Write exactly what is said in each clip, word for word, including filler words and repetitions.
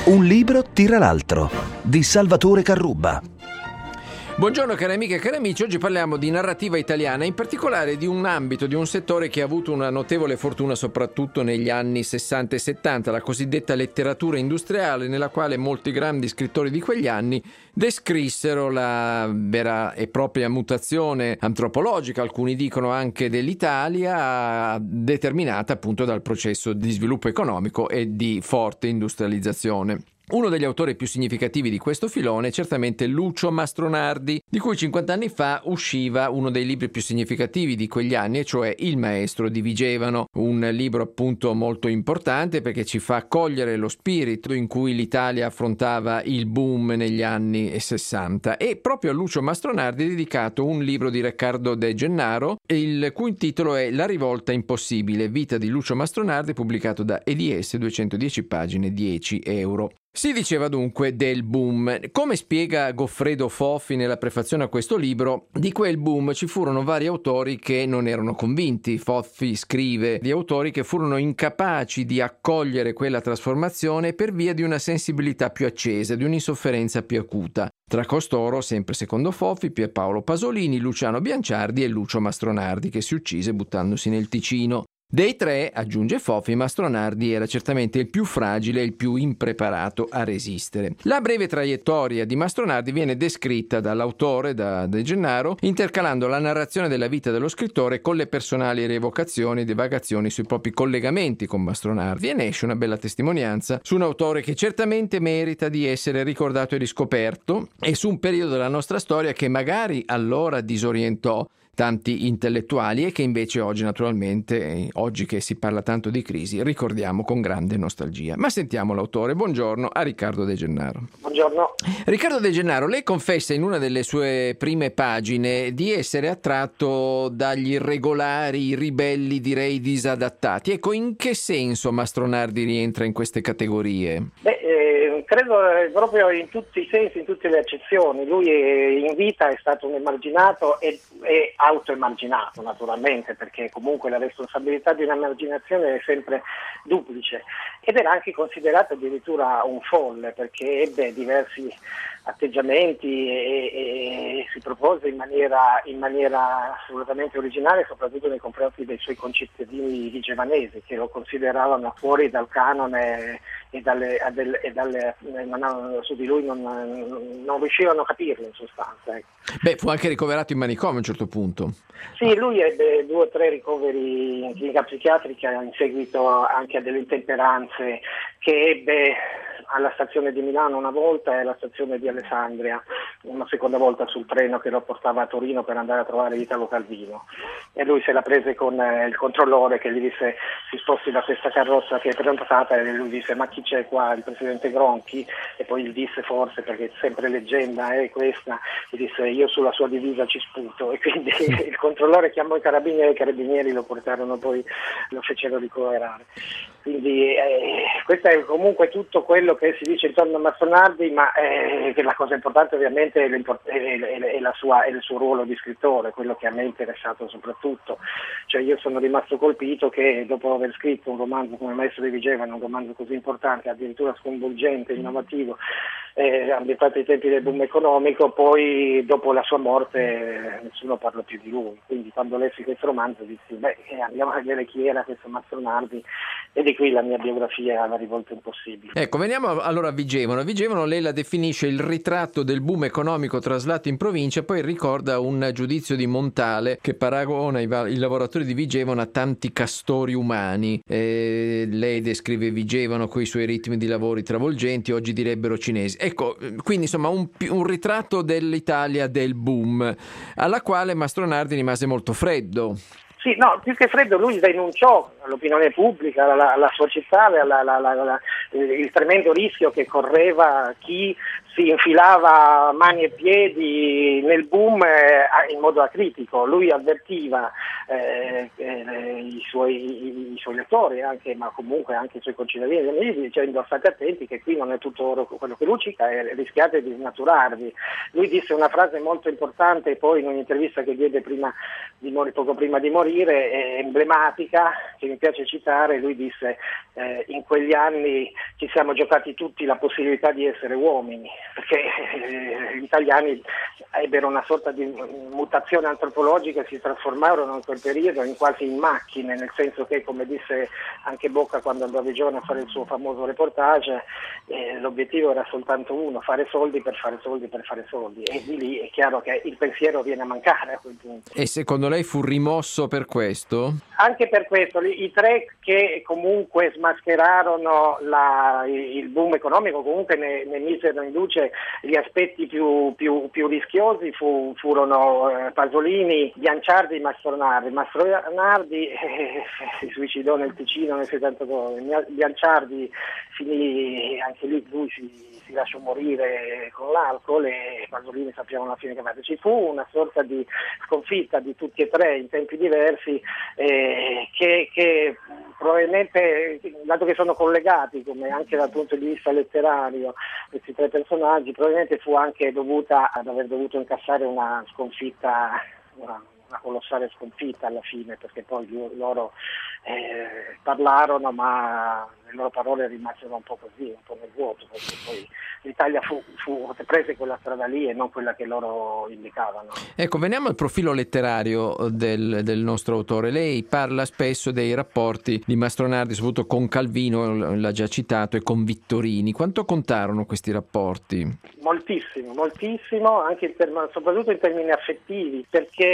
Un libro tira l'altro, di Salvatore Carrubba. Buongiorno cari amiche e cari amici, oggi parliamo di narrativa italiana, in particolare di un ambito, di un settore che ha avuto una notevole fortuna soprattutto negli anni sessanta e settanta, la cosiddetta letteratura industriale, nella quale molti grandi scrittori di quegli anni descrissero la vera e propria mutazione antropologica, alcuni dicono anche dell'Italia, determinata appunto dal processo di sviluppo economico e di forte industrializzazione. Uno degli autori più significativi di questo filone è certamente Lucio Mastronardi, di cui cinquanta anni fa usciva uno dei libri più significativi di quegli anni, e cioè Il maestro di Vigevano, un libro appunto molto importante perché ci fa cogliere lo spirito in cui l'Italia affrontava il boom negli anni sessanta, e proprio a Lucio Mastronardi è dedicato un libro di Riccardo De Gennaro, il cui titolo è La rivolta impossibile, vita di Lucio Mastronardi, pubblicato da E D S, duecentodieci pagine, dieci euro. Si diceva dunque del boom. Come spiega Goffredo Foffi nella prefazione a questo libro, di quel boom ci furono vari autori che non erano convinti. Foffi scrive di autori che furono incapaci di accogliere quella trasformazione per via di una sensibilità più accesa, di un'insofferenza più acuta. Tra costoro, sempre secondo Foffi, Pierpaolo Pasolini, Luciano Bianciardi e Lucio Mastronardi, che si uccise buttandosi nel Ticino. Dei tre, aggiunge Foffi, Mastronardi era certamente il più fragile e il più impreparato a resistere. La breve traiettoria di Mastronardi viene descritta dall'autore, da De Gennaro, intercalando la narrazione della vita dello scrittore con le personali rievocazioni e divagazioni sui propri collegamenti con Mastronardi, e ne esce una bella testimonianza su un autore che certamente merita di essere ricordato e riscoperto, e su un periodo della nostra storia che magari allora disorientò tanti intellettuali e che invece oggi, naturalmente, oggi che si parla tanto di crisi, ricordiamo con grande nostalgia. Ma sentiamo l'autore. Buongiorno a Riccardo De Gennaro. Buongiorno. Riccardo De Gennaro, lei confessa in una delle sue prime pagine di essere attratto dagli irregolari, ribelli, direi disadattati. Ecco, in che senso Mastronardi rientra in queste categorie? Beh, eh, credo proprio in tutti i sensi, in tutte le accezioni. Lui è, in vita è stato un emarginato e, e autoemarginato, naturalmente, perché comunque la responsabilità di un'emarginazione è sempre duplice, ed era anche considerato addirittura un folle perché ebbe diversi atteggiamenti e, e si propose in maniera, in maniera assolutamente originale, soprattutto nei confronti dei suoi concittadini vigevanesi, che lo consideravano fuori dal canone e dalle, e dalle, non, su di lui non, non riuscivano a capirlo, in sostanza. Ecco. Beh, fu anche ricoverato in manicomio a un certo punto. Sì, lui ebbe due o tre ricoveri in clinica psichiatrica in seguito anche a delle intemperanze che ebbe alla stazione di Milano una volta e alla stazione di Alessandria una seconda volta sul treno che lo portava a Torino per andare a trovare Italo Calvino, e lui se la prese con eh, il controllore che gli disse si sposti da questa carrozza che è prenotata, e lui disse ma chi c'è qua, il presidente Gronchi, e poi gli disse forse, perché sempre leggenda è questa, gli disse io sulla sua divisa ci sputo, e quindi il controllore chiamò i carabinieri e i carabinieri lo portarono, poi lo fecero ricoverare. Quindi eh, questo è comunque tutto quello che si dice intorno a Mastronardi, ma eh, che la cosa importante ovviamente è, è, è, è, la sua, è il suo ruolo di scrittore, quello che a me è interessato soprattutto. Cioè io sono rimasto colpito che dopo aver scritto un romanzo come Maestro di Vigevano, un romanzo così importante, addirittura sconvolgente, innovativo, eh, ambientato ai tempi del boom economico, poi dopo la sua morte nessuno parla più di lui. Quindi quando lessi questo romanzo dissi beh, andiamo a vedere chi era questo Mastronardi, e di qui la mia biografia La rivolta impossibile. Ecco, veniamo allora a Vigevano. A Vigevano lei la definisce il ritratto del boom economico traslato in provincia, poi ricorda un giudizio di Montale che paragona i, va- i lavoratori di Vigevano a tanti castori umani. E lei descrive Vigevano con i suoi ritmi di lavori travolgenti, oggi direbbero cinesi. Ecco, quindi insomma un, un ritratto dell'Italia del boom, alla quale Mastronardi rimase molto freddo. Sì, no, più che freddo lui denunciò all'opinione pubblica, alla, alla sua città, alla, alla, alla, il tremendo rischio che correva chi si infilava mani e piedi nel boom eh, in modo acritico. Lui avvertiva eh, eh, i, suoi, i suoi lettori, anche, ma comunque anche i suoi concittadini, dicendo state attenti che qui non è tutto oro quello che luccica e rischiate di snaturarvi. Lui disse una frase molto importante poi in un'intervista che diede prima di morire, poco prima di morire, eh, emblematica, che mi piace citare. Lui disse eh, in quegli anni ci siamo giocati tutti la possibilità di essere uomini, perché eh, gli italiani ebbero una sorta di mutazione antropologica e si trasformarono in quel periodo in quasi in macchine, nel senso che, come disse anche Bocca quando andò a Vigione a fare il suo famoso reportage, eh, l'obiettivo era soltanto uno, fare soldi per fare soldi per fare soldi, e di lì è chiaro che il pensiero viene a mancare a quel punto. E secondo lei fu rimosso per questo? Anche per questo, i tre che comunque smascherarono la, il boom economico, comunque ne, ne misero in luce gli aspetti più, più, più rischiosi, fu, furono eh, Pasolini, Bianciardi e Mastronardi. Mastronardi eh, si suicidò nel Ticino nel settantadue, Bianciardi finì, anche lì lui si si lasciò morire con l'alcol, e Pasolini sappiamo la fine che aveva. Ci fu una sorta di sconfitta di tutti e tre in tempi diversi, eh, che, che probabilmente, dato che sono collegati come anche dal punto di vista letterario questi tre personaggi, probabilmente fu anche dovuta ad aver dovuto incassare una sconfitta, una, una colossale sconfitta alla fine, perché poi loro eh, parlarono, ma le loro parole rimasero un po' così, un po' nel vuoto, perché poi l'Italia fu, fu prese quella strada lì e non quella che loro indicavano. Ecco, veniamo al profilo letterario del, del nostro autore. Lei parla spesso dei rapporti di Mastronardi, soprattutto con Calvino, l'ha già citato, e con Vittorini. Quanto contarono questi rapporti? Moltissimo, moltissimo, anche in term- soprattutto in termini affettivi,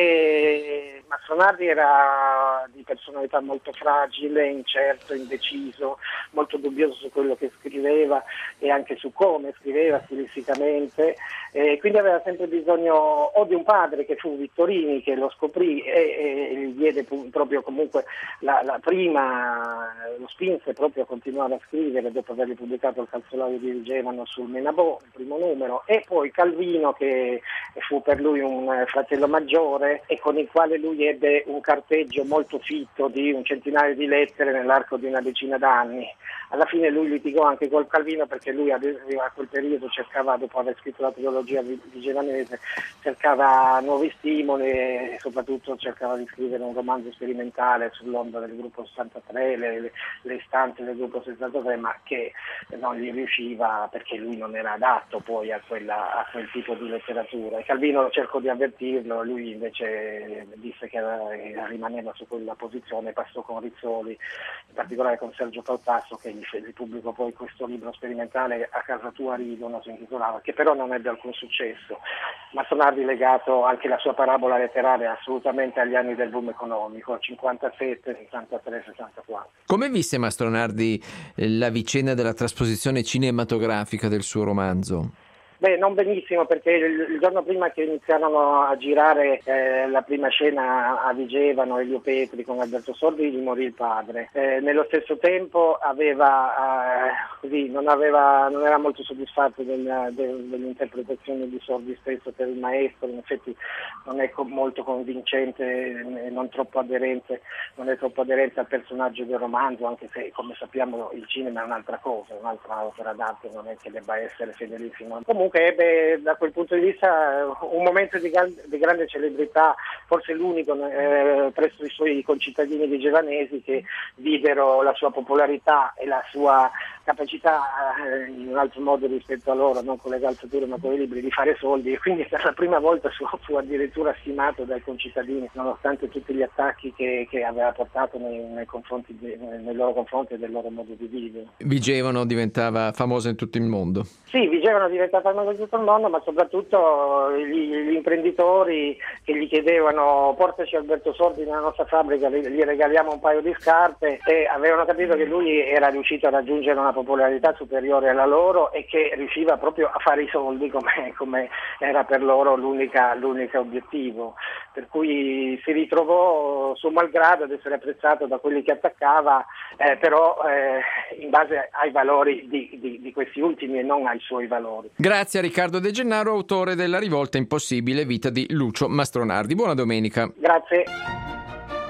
perché Mastronardi era di personalità molto fragile, incerto, indeciso, molto dubbioso su quello che scriveva e anche su come scriveva stilisticamente, e quindi aveva sempre bisogno o di un padre, che fu Vittorini, che lo scoprì e, e gli diede proprio comunque la, la prima, lo spinse proprio a continuare a scrivere dopo aver pubblicato Il calzolaio di Vigevano sul Menabò, il primo numero, e poi Calvino, che fu per lui un fratello maggiore e con il quale lui ebbe un carteggio molto fitto di un centinaio di lettere nell'arco di una decina d'anni. Alla fine lui litigò anche col Calvino, perché lui a quel periodo cercava, dopo aver scritto la trilogia vigevanese, cercava nuovi stimoli e soprattutto cercava di scrivere un romanzo sperimentale sull'onda del gruppo sessantatré, le, le, le istanze del gruppo sessantatré, ma che non gli riusciva perché lui non era adatto poi a, quella, a quel tipo di letteratura. E Calvino cercò di avvertirlo, lui invece disse che rimaneva su quella posizione, passò con Rizzoli, in particolare con Sergio Cautasso, che gli pubblicò poi questo libro sperimentale A casa tua ridono, si intitolava, che però non ebbe alcun successo. Mastronardi legato anche la sua parabola letteraria assolutamente agli anni del boom economico, cinquantasette, sessantatré, sessantaquattro. Come visse Mastronardi la vicenda della trasposizione cinematografica del suo romanzo? Beh, non benissimo, perché il, il giorno prima che iniziarono a girare eh, la prima scena a Vigevano, Elio Petri con Alberto Sordi, gli morì il padre. Eh, nello stesso tempo aveva, eh, così, non, aveva, non era molto soddisfatto del, del, dell'interpretazione di Sordi stesso per il maestro, in effetti non è co- molto convincente e non troppo aderente, non è troppo aderente al personaggio del romanzo, anche se, come sappiamo, il cinema è un'altra cosa, un'altra opera d'arte, non è che debba essere fedelissimo. Comunque ebbe da quel punto di vista un momento di, gran, di grande celebrità, forse l'unico eh, presso i suoi concittadini vigevanesi, che videro la sua popolarità e la sua capacità, eh, in un altro modo rispetto a loro, non con le calzature ma con i libri, di fare soldi, e quindi per la prima volta fu, fu addirittura stimato dai concittadini, nonostante tutti gli attacchi che, che aveva portato nei, nei, confronti de, nei loro confronti e del loro modo di vivere. Vigevano diventava famosa in tutto il mondo. Sì, Vigevano diventava famosa in tutto il mondo, ma soprattutto gli, gli imprenditori che gli chiedevano: portaci Alberto Sordi nella nostra fabbrica, gli, gli regaliamo un paio di scarpe, e avevano capito che lui era riuscito a raggiungere una popolarità superiore alla loro e che riusciva proprio a fare i soldi, come, come era per loro l'unica, l'unico obiettivo, per cui si ritrovò suo malgrado ad essere apprezzato da quelli che attaccava, eh, però eh, in base ai valori di, di, di questi ultimi e non ai suoi valori. Grazie a Riccardo De Gennaro, autore della Rivolta impossibile, vita di Lucio Mastronardi. Buona domenica. Grazie.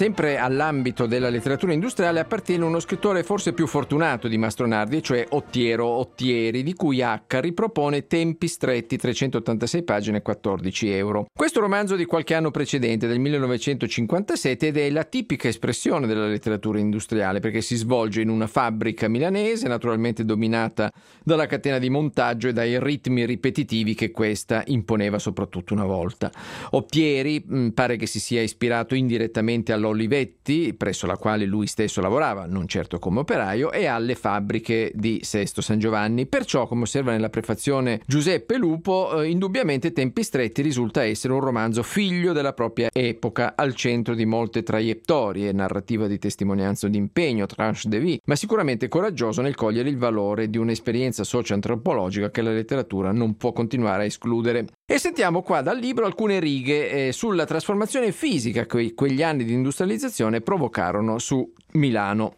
sempre all'ambito della letteratura industriale appartiene uno scrittore forse più fortunato di Mastronardi, cioè Ottiero Ottieri, di cui H ripropone Tempi stretti, trecentottantasei pagine e quattordici euro. Questo romanzo di qualche anno precedente, del millenovecentocinquantasette, ed è la tipica espressione della letteratura industriale, perché si svolge in una fabbrica milanese, naturalmente dominata dalla catena di montaggio e dai ritmi ripetitivi che questa imponeva soprattutto una volta. Ottieri mh, pare che si sia ispirato indirettamente all'Olivetti, presso la quale lui stesso lavorava, non certo come operaio, e alle fabbriche di Sesto San Giovanni. Perciò, come osserva nella prefazione Giuseppe Lupo, eh, indubbiamente Tempi stretti risulta essere un romanzo figlio della propria epoca, al centro di molte traiettorie, narrativa di testimonianza di impegno, tranche de vie, ma sicuramente coraggioso nel cogliere il valore di un'esperienza socio-antropologica che la letteratura non può continuare a escludere. E sentiamo qua dal libro alcune righe eh, sulla trasformazione fisica che quegli anni di industrializzazione provocarono su Milano.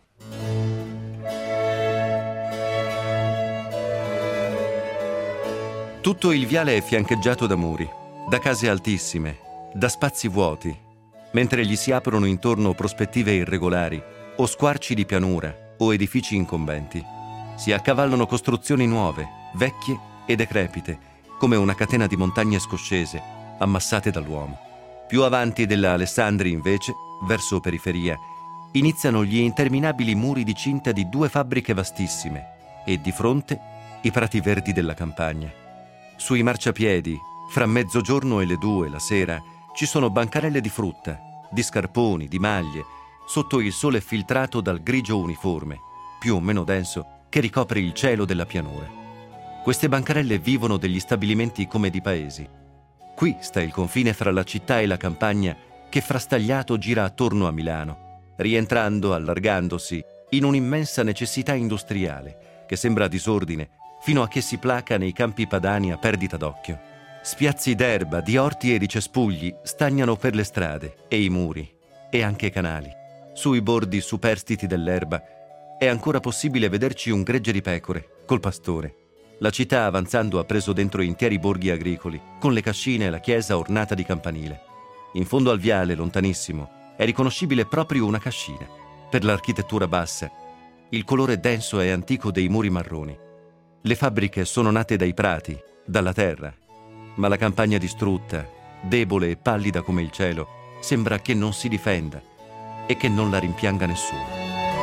Tutto il viale è fiancheggiato da muri, da case altissime, da spazi vuoti, mentre gli si aprono intorno prospettive irregolari, o squarci di pianura, o edifici incombenti. Si accavallano costruzioni nuove, vecchie e decrepite, come una catena di montagne scoscese, ammassate dall'uomo. Più avanti della Alessandri, invece, verso periferia, iniziano gli interminabili muri di cinta di due fabbriche vastissime e di fronte i prati verdi della campagna. Sui marciapiedi, fra mezzogiorno e le due la sera, ci sono bancarelle di frutta, di scarponi, di maglie, sotto il sole filtrato dal grigio uniforme, più o meno denso, che ricopre il cielo della pianura. Queste bancarelle vivono degli stabilimenti come di paesi. Qui sta il confine fra la città e la campagna che frastagliato gira attorno a Milano, rientrando, allargandosi, in un'immensa necessità industriale che sembra disordine fino a che si placa nei campi padani a perdita d'occhio. Spiazzi d'erba, di orti e di cespugli stagnano per le strade e i muri e anche canali. Sui bordi superstiti dell'erba è ancora possibile vederci un gregge di pecore col pastore. La città avanzando ha preso dentro interi borghi agricoli, con le cascine e la chiesa ornata di campanile. In fondo al viale, lontanissimo, è riconoscibile proprio una cascina, per l'architettura bassa, il colore denso e antico dei muri marroni. Le fabbriche sono nate dai prati, dalla terra, ma la campagna distrutta, debole e pallida come il cielo, sembra che non si difenda e che non la rimpianga nessuno.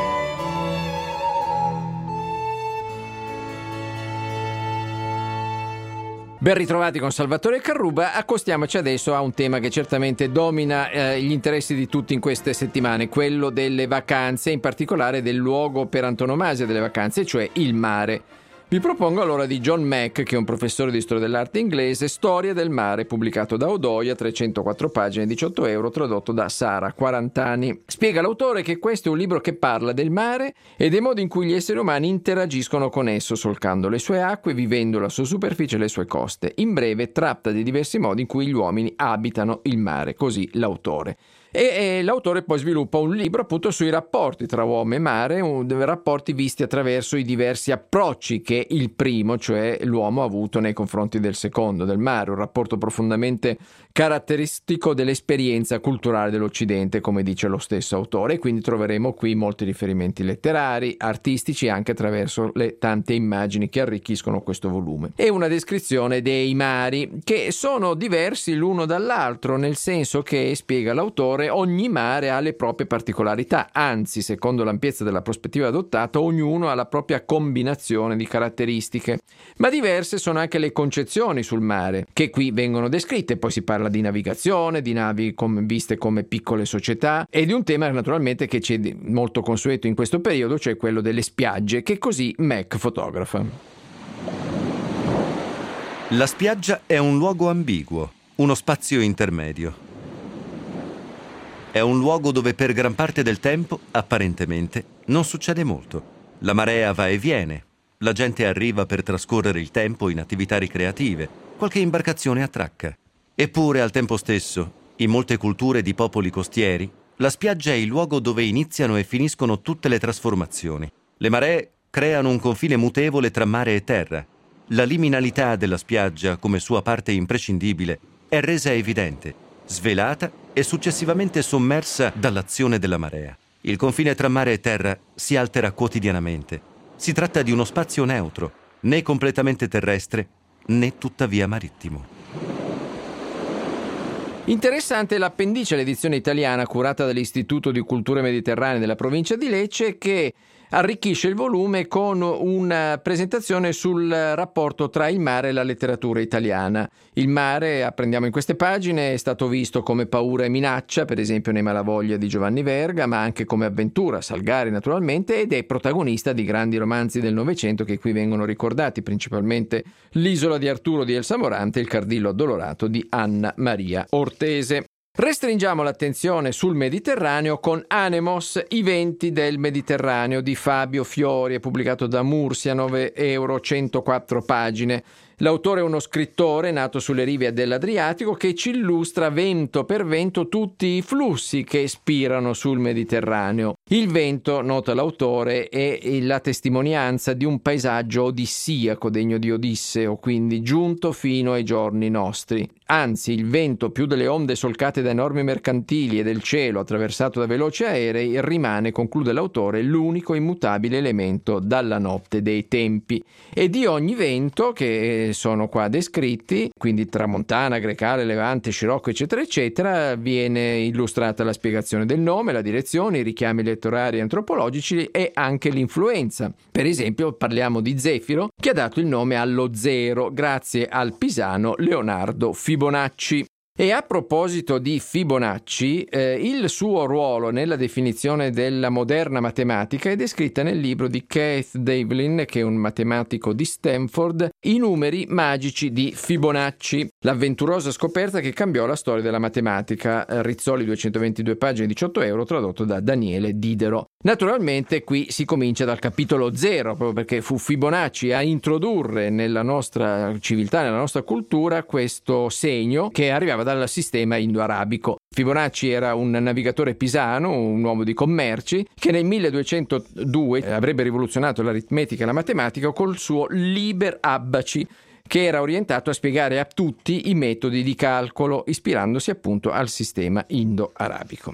Ben ritrovati con Salvatore Carruba. Accostiamoci adesso a un tema che certamente domina eh, gli interessi di tutti in queste settimane, quello delle vacanze, in particolare del luogo per antonomasia delle vacanze, cioè il mare. Vi propongo allora di John Mack, che è un professore di storia dell'arte inglese, Storia del mare, pubblicato da Odoia, trecentoquattro pagine, diciotto euro, tradotto da Sara, quaranta anni. Spiega l'autore che questo è un libro che parla del mare e dei modi in cui gli esseri umani interagiscono con esso, solcando le sue acque, vivendo la sua superficie e le sue coste. In breve, tratta di diversi modi in cui gli uomini abitano il mare, così l'autore. E, e l'autore poi sviluppa un libro appunto sui rapporti tra uomo e mare, un, rapporti visti attraverso i diversi approcci che il primo, cioè l'uomo, ha avuto nei confronti del secondo, del mare, un rapporto profondamente caratteristico dell'esperienza culturale dell'Occidente, come dice lo stesso autore, e quindi troveremo qui molti riferimenti letterari, artistici, anche attraverso le tante immagini che arricchiscono questo volume. E una descrizione dei mari, che sono diversi l'uno dall'altro, nel senso che, spiega l'autore, ogni mare ha le proprie particolarità, anzi, secondo l'ampiezza della prospettiva adottata, ognuno ha la propria combinazione di caratteristiche. Ma diverse sono anche le concezioni sul mare, che qui vengono descritte. Poi si parla di navigazione, di navi come, viste come piccole società, e di un tema naturalmente che c'è molto consueto in questo periodo, cioè quello delle spiagge, che così Mack fotografa. La spiaggia è un luogo ambiguo, uno spazio intermedio. È un luogo dove per gran parte del tempo, apparentemente, non succede molto. La marea va e viene, la gente arriva per trascorrere il tempo in attività ricreative, qualche imbarcazione attracca. Eppure, al tempo stesso, in molte culture di popoli costieri, la spiaggia è il luogo dove iniziano e finiscono tutte le trasformazioni. Le maree creano un confine mutevole tra mare e terra. La liminalità della spiaggia, come sua parte imprescindibile, è resa evidente, svelata e successivamente sommersa dall'azione della marea. Il confine tra mare e terra si altera quotidianamente. Si tratta di uno spazio neutro, né completamente terrestre, né tuttavia marittimo. Interessante l'appendice all'edizione italiana curata dall'Istituto di Culture Mediterranee della provincia di Lecce, che arricchisce il volume con una presentazione sul rapporto tra il mare e la letteratura italiana. Il mare, apprendiamo in queste pagine, è stato visto come paura e minaccia, per esempio nei Malavoglia di Giovanni Verga, ma anche come avventura, Salgari naturalmente, ed è protagonista di grandi romanzi del Novecento che qui vengono ricordati, principalmente L'isola di Arturo di Elsa Morante e Il Cardillo addolorato di Anna Maria Ortese. Restringiamo l'attenzione sul Mediterraneo con Anemos, i venti del Mediterraneo di Fabio Fiori, è pubblicato da Mursia, nove euro, centoquattro pagine. L'autore è uno scrittore nato sulle rive dell'Adriatico che ci illustra vento per vento tutti i flussi che spirano sul Mediterraneo. Il vento, nota l'autore, è la testimonianza di un paesaggio odissiaco degno di Odisseo, quindi giunto fino ai giorni nostri. Anzi, il vento, più delle onde solcate da enormi mercantili e del cielo attraversato da veloci aerei, rimane, conclude l'autore, l'unico immutabile elemento dalla notte dei tempi. E di ogni vento che sono qua descritti, quindi tramontana, grecale, levante, scirocco, eccetera, eccetera, viene illustrata la spiegazione del nome, la direzione, i richiami letterari e antropologici e anche l'influenza. Per esempio, parliamo di Zefiro, che ha dato il nome allo zero grazie al pisano Leonardo Fibonacci. E a proposito di Fibonacci, eh, il suo ruolo nella definizione della moderna matematica è descritta nel libro di Keith Devlin, che è un matematico di Stanford, I numeri magici di Fibonacci, l'avventurosa scoperta che cambiò la storia della matematica. Rizzoli, duecentoventidue pagine, diciotto euro, tradotto da Daniele Didero. Naturalmente qui si comincia dal capitolo zero, proprio perché fu Fibonacci a introdurre nella nostra civiltà, nella nostra cultura, questo segno che arrivava dal sistema indo-arabico. Fibonacci era un navigatore pisano, un uomo di commerci, che nel milleduecentodue avrebbe rivoluzionato l'aritmetica e la matematica col suo Liber Abbaci, che era orientato a spiegare a tutti i metodi di calcolo, ispirandosi appunto al sistema indo-arabico.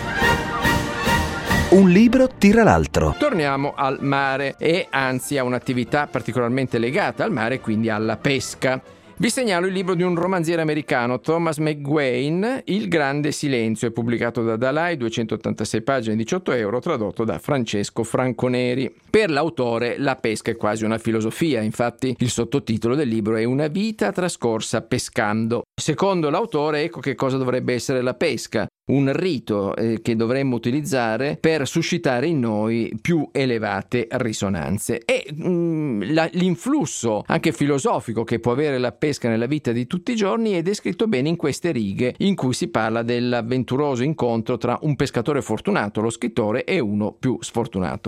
Un libro tira l'altro. Torniamo al mare e anzi a un'attività particolarmente legata al mare, quindi alla pesca. Vi segnalo il libro di un romanziere americano, Thomas McGuane, Il grande silenzio, è pubblicato da Dalai, duecentottantasei pagine, diciotto euro, tradotto da Francesco Franconeri. Per l'autore la pesca è quasi una filosofia, infatti il sottotitolo del libro è Una vita trascorsa pescando. Secondo l'autore, ecco che cosa dovrebbe essere la pesca. Un rito eh, che dovremmo utilizzare per suscitare in noi più elevate risonanze. E mh, la, l'influsso anche filosofico che può avere la pesca nella vita di tutti i giorni è descritto bene in queste righe, in cui si parla dell'avventuroso incontro tra un pescatore fortunato, lo scrittore, e uno più sfortunato.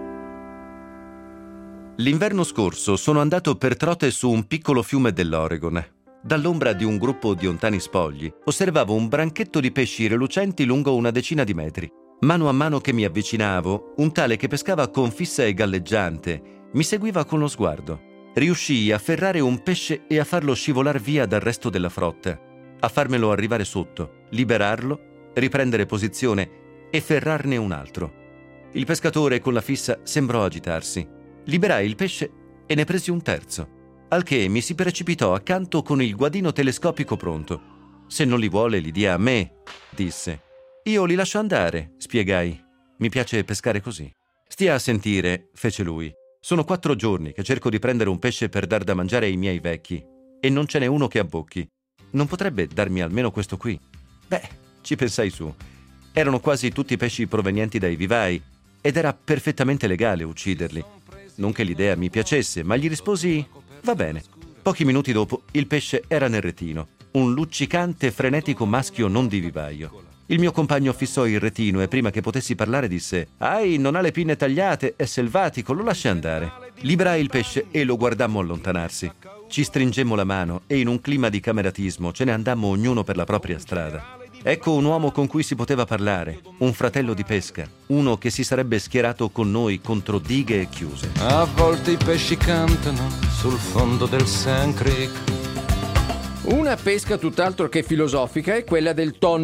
L'inverno scorso sono andato per trote su un piccolo fiume dell'Oregon. Dall'ombra di un gruppo di ontani spogli osservavo un branchetto di pesci relucenti lungo una decina di metri. Mano a mano che mi avvicinavo, un tale che pescava con fissa e galleggiante mi seguiva con lo sguardo. Riuscii a ferrare un pesce e a farlo scivolar via dal resto della frotta, a farmelo arrivare sotto, liberarlo, riprendere posizione e ferrarne un altro. Il pescatore con la fissa sembrò agitarsi. Liberai il pesce e ne presi un terzo. Al che mi si precipitò accanto con il guadino telescopico pronto. «Se non li vuole, li dia a me», disse. «Io li lascio andare», spiegai. «Mi piace pescare così». «Stia a sentire», fece lui. «Sono quattro giorni che cerco di prendere un pesce per dar da mangiare ai miei vecchi, e non ce n'è uno che abbocchi. Non potrebbe darmi almeno questo qui?» Beh, ci pensai su. Erano quasi tutti pesci provenienti dai vivai, ed era perfettamente legale ucciderli. Non che l'idea mi piacesse, ma gli risposi: «Va bene». Pochi minuti dopo il pesce era nel retino, un luccicante frenetico maschio non di vivaio. Il mio compagno fissò il retino e prima che potessi parlare disse: «Ahi, non ha le pinne tagliate, è selvatico, lo lasci andare». Liberai il pesce e lo guardammo allontanarsi. Ci stringemmo la mano e in un clima di cameratismo ce ne andammo ognuno per la propria strada. Ecco un uomo con cui si poteva parlare, un fratello di pesca, uno che si sarebbe schierato con noi contro dighe e chiuse. A volte i pesci cantano sul fondo del Sand Creek. Una pesca tutt'altro che filosofica è quella del tonno.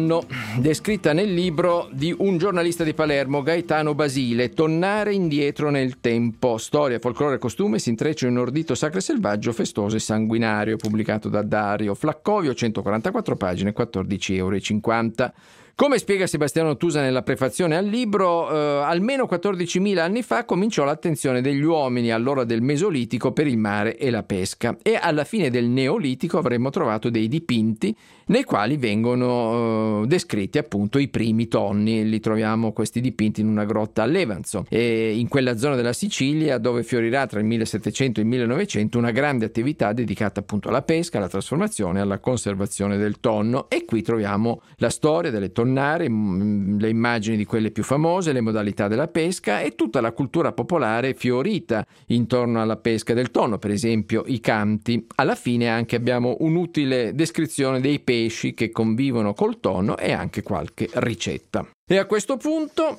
descritta nel libro di un giornalista di Palermo, Gaetano Basile, Tornare indietro nel tempo, storia, folklore e costume si intrecciano in un ordito sacro e selvaggio, festoso e sanguinario, pubblicato da Dario Flaccovio, centoquarantaquattro pagine, quattordici euro e cinquanta. Come spiega Sebastiano Tusa nella prefazione al libro, eh, almeno quattordicimila anni fa cominciò l'attenzione degli uomini all'ora del Mesolitico per il mare e la pesca, e alla fine del Neolitico avremmo trovato dei dipinti nei quali vengono eh, descritti appunto i primi tonni. Li troviamo questi dipinti in una grotta a Levanzo, e in quella zona della Sicilia dove fiorirà tra il millesettecento e il millenovecento una grande attività dedicata appunto alla pesca, alla trasformazione e alla conservazione del tonno. E qui troviamo la storia delle tonnare, le immagini di quelle più famose, le modalità della pesca e tutta la cultura popolare fiorita intorno alla pesca del tonno, per esempio i canti. Alla fine anche abbiamo un'utile descrizione dei pesci che convivono col tonno e anche qualche ricetta. E a questo punto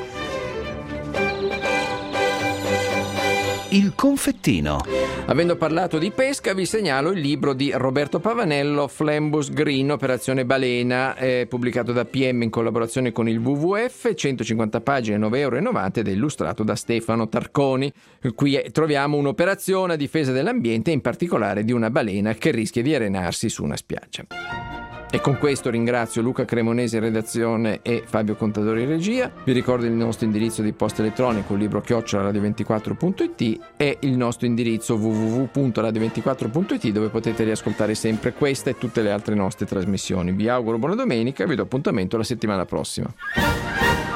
il confettino. Avendo parlato di pesca, vi segnalo il libro di Roberto Pavanello, Flambus Green, Operazione Balena, eh, pubblicato da P M in collaborazione con il W W F, centocinquanta pagine, nove euro e novanta, ed è illustrato da Stefano Tarconi. Qui troviamo un'operazione a difesa dell'ambiente, in particolare di una balena che rischia di arenarsi su una spiaggia. E con questo ringrazio Luca Cremonesi in redazione e Fabio Contadori in regia. Vi ricordo il nostro indirizzo di posta elettronico, libro chiocciola radio ventiquattro punto it, e il nostro indirizzo w w w punto radio ventiquattro punto it, dove potete riascoltare sempre questa e tutte le altre nostre trasmissioni. Vi auguro buona domenica e vi do appuntamento la settimana prossima.